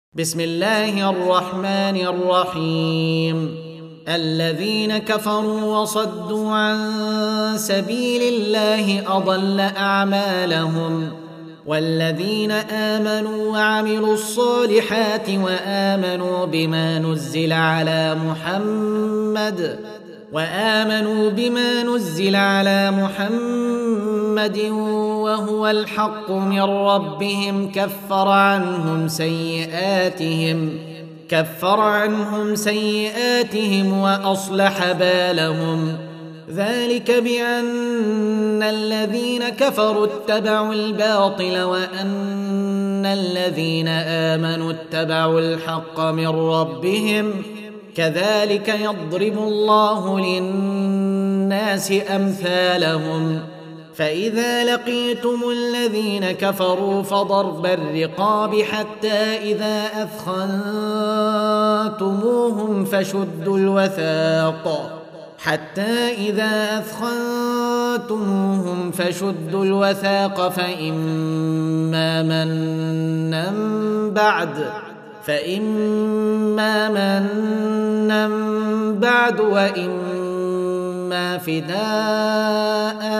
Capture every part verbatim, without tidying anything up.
بسم الله الرحمن الرحيم. الذين كفروا وصدوا عن سبيل الله أضل أعمالهم، والذين آمنوا وعملوا الصالحات وآمنوا بما نزل على محمد وآمنوا بما نزل على محمد وهو الحق من ربهم كفر عنهم سيئاتهم كفر عنهم سيئاتهم وأصلح بالهم. ذلك بأن الذين كفروا اتبعوا الباطل وأن الذين آمنوا اتبعوا الحق من ربهم، كذلك يضرب الله للناس أمثالهم. فإذا لقيتم الذين كفروا فضرب الرقاب حتى إذا أثخنتموهم فشدوا الوثاق حتى إذا أثخنتموهم فشدوا الوثاق فإما منا بعد فإما منا بعد وإما فداء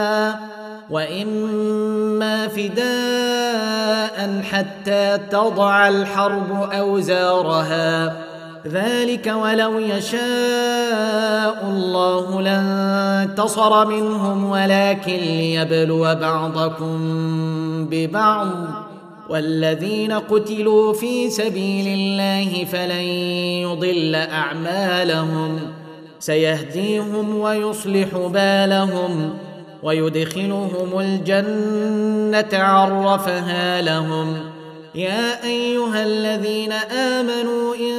وإما فداء حتى تضع الحرب أوزارها. ذلك ولو يشاء الله لانتصر منهم ولكن ليبلو بعضكم ببعض. والذين قتلوا في سبيل الله فلن يضل أعمالهم، سيهديهم ويصلح بالهم ويدخلهم الجنة عرفها لهم. يا أيها الذين آمنوا إن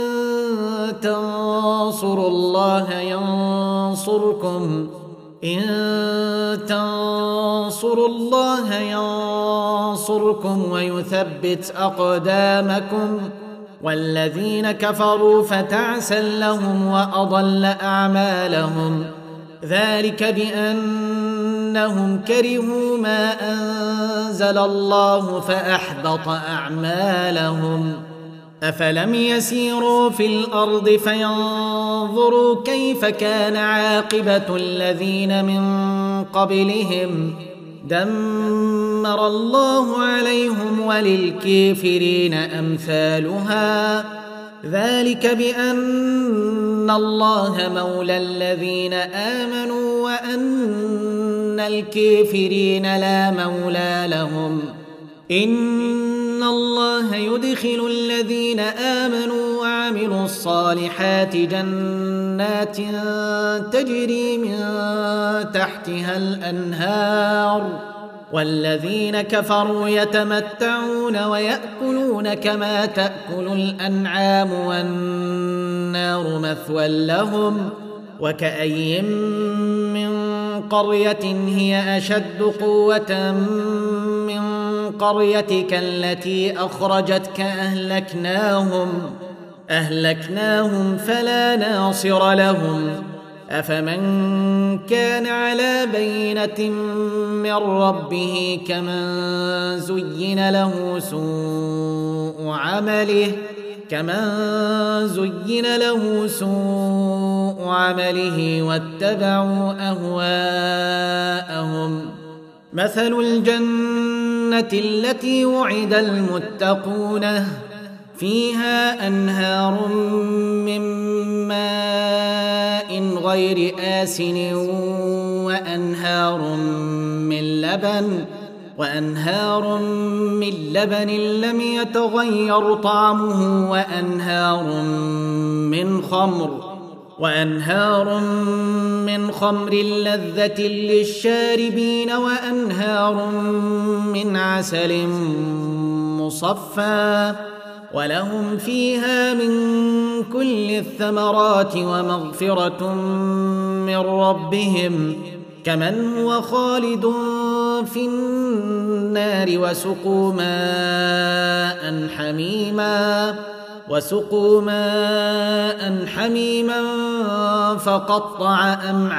تنصروا الله ينصركم إن تنصروا الله ينصركم ويثبت أقدامكم. والذين كفروا فتعسا لهم وأضل أعمالهم. ذلك بأنهم كرهوا ما أنزل الله فأحبط أعمالهم. أفلم يسيروا في الأرض فينظروا كيف كان عاقبة الذين من قبلهم، دمر الله عليهم وللكافرين أمثالها. ذلك بأن الله مولى الذين آمنوا وأن الكافرين لا مولى لهم. إن الله يدخل الذين آمنوا وعملوا الصالحات جنات تجري من تحتها الأنهار، والذين كفروا يتمتعون ويأكلون كما تأكل الأنعام والنار مثوى لهم. وكأي من قرية هي أشد قوة من قريتك التي أخرجتك أهلكناهم أهلكناهم فلا ناصر لهم. أفمن كان على بينة من ربه كمن زين له سوء عمله كمن زين له سوء عمله واتبعوا أهواءهم. مثل الجنة التي وعد المتقون فيها أنهار من ماء غير آسن وأنهار من لبن وأنهار من لبن لم يتغير طعمه وأنهار من خمر وأنهار من خمر لذة للشاربين وأنهار من عسل مصفى ولهم فيها من كل الثمرات ومغفرة من ربهم كمن هو خالد في النار وسقوا ماء حميما وسقوا ماء حميما فقطع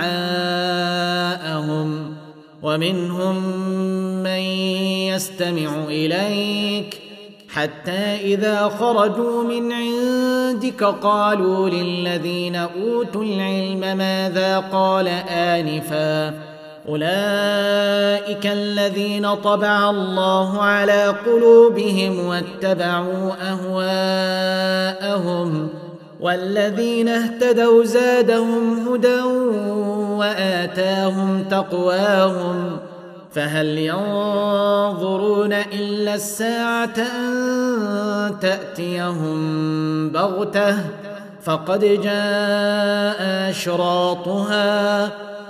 أمعاءهم. ومنهم من يستمع إليك حتى إذا خرجوا من عندك قالوا للذين أوتوا العلم ماذا قال آنفا أولئك الذين طبع الله على قلوبهم واتبعوا أهواءهم والذين اهتدوا زادهم هدى وآتاهم تقواهم فهل ينظرون إلا الساعة أن تأتيهم بغتة فقد جاء أشراطها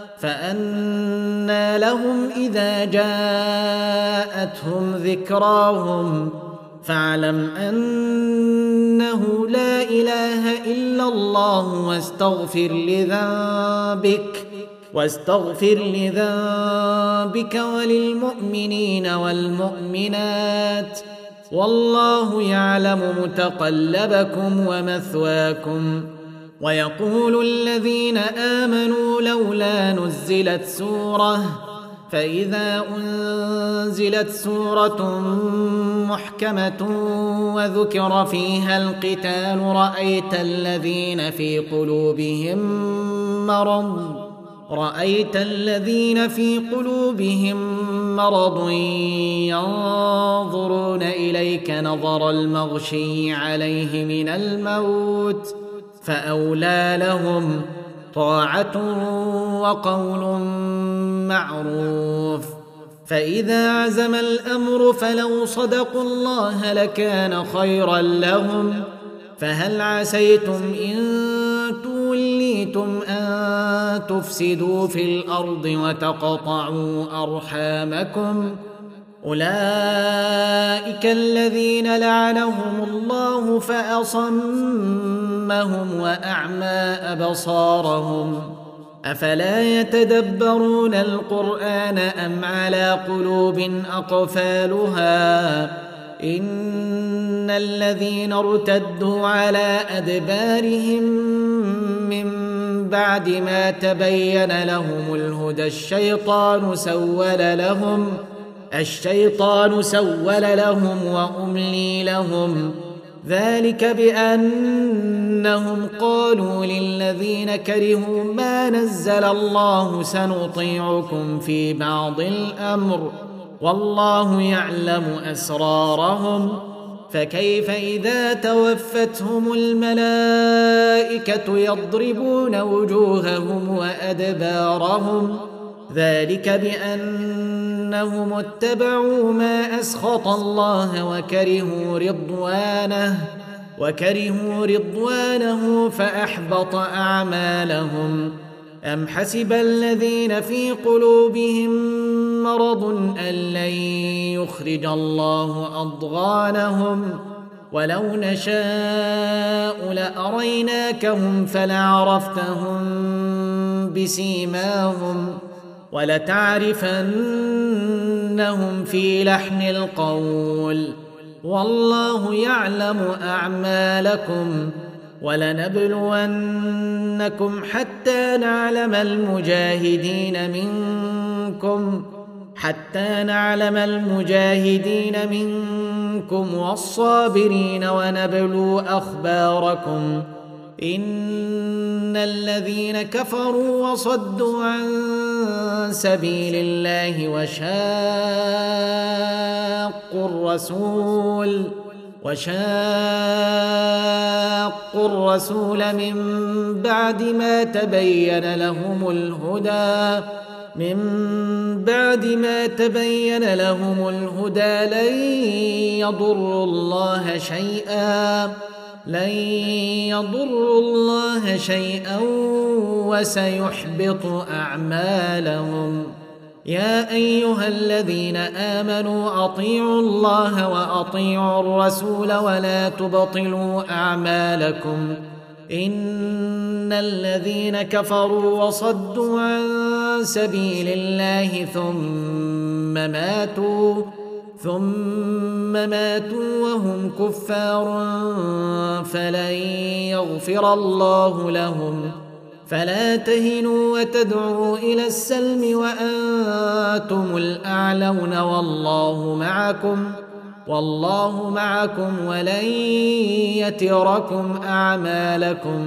فأنى لهم إذا جاءتهم ذكراهم فاعلم أنه لا إله إلا الله واستغفر لذنبك واستغفر لذنبك وللمؤمنين والمؤمنات والله يعلم متقلبكم ومثواكم. ويقول الذين آمنوا لولا نزلت سورة فإذا أنزلت سورة محكمة وذكر فيها القتال رأيت الذين في قلوبهم مرض رأيت الذين في قلوبهم مرض ينظرون إليك نظر المغشي عليه من الموت فأولى لهم طاعة وقول معروف. فإذا عزم الأمر فلو صدقوا الله لكان خيرا لهم فهل عسيتم إن توليتم أن تفسدوا في الأرض وتقطعوا أرحامكم أولئك الذين لعنهم الله فأصمهم وأعمى أبصارهم أفلا يتدبرون القرآن أم على قلوب أقفالها إن الذين ارتدوا على أدبارهم من بعد ما تبين لهم الهدى الشيطان سول لهم الشيطان سول لهم وأملي لهم ذلك بأنهم قالوا للذين كرهوا ما نزل الله سنطيعكم في بعض الأمر والله يعلم أسرارهم فكيف إذا توفتهم الملائكة يضربون وجوههم وأدبارهم ذلك بأنهم اتبعوا ما أسخط الله وكرهوا رضوانه وكرهوا رضوانه فأحبط أعمالهم. أم حسب الذين في قلوبهم مرض أن لن يخرج الله أضغانهم ولو نشاء لأريناكهم فلعرفتهم بسيماهم ولتعرفنهم في لحن القول والله يعلم أعمالكم ولنبلونكم حتى نعلم المجاهدين منكم حتى نعلم المجاهدين منكم والصابرين ونبلو أخباركم إن الذين كفروا وصدوا عن سبيل الله وشاقوا الرسول وشاقوا الرسول من بعد ما تبين لهم الهدى من بعد ما تبين لهم الهدى لن يضروا الله شيئا لن يضروا الله شيئا وسيحبط أعمالهم. يا أيها الذين آمنوا أطيعوا الله وأطيعوا الرسول ولا تبطلوا أعمالكم إن الذين كفروا وصدوا عن سبيل الله ثم ماتوا ثم ماتوا وهم كفار فلن يغفر الله لهم فلا تهنوا وتدعوا إلى السلم وأنتم الأعلون والله معكم والله معكم ولن يتركم أعمالكم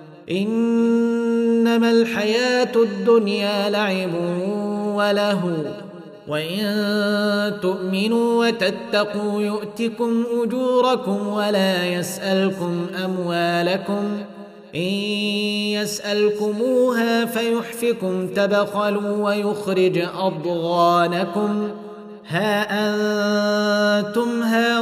إنما الحياة الدنيا لعب ولهو وإن تؤمنوا وتتقوا يؤتكم أجوركم ولا يسألكم أموالكم إن يسألكموها فيحفكم تبخلوا ويخرج أضغانكم ها أنتم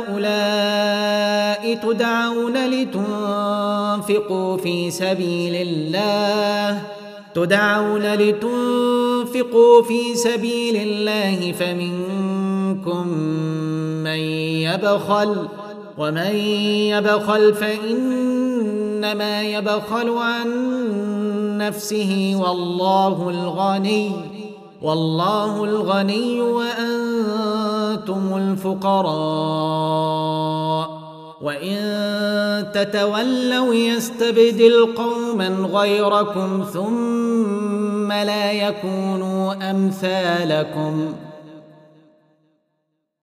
هؤلاء تدعون لتنفقوا في سبيل الله تدعون لتنفقوا في سبيل الله فمنكم من يبخل ومن يبخل فإنما يبخل عن نفسه والله الغني والله الغني وأنتم الفقراء وإن تتولوا يستبدل قوما غيركم ثم لا يكونوا أمثالكم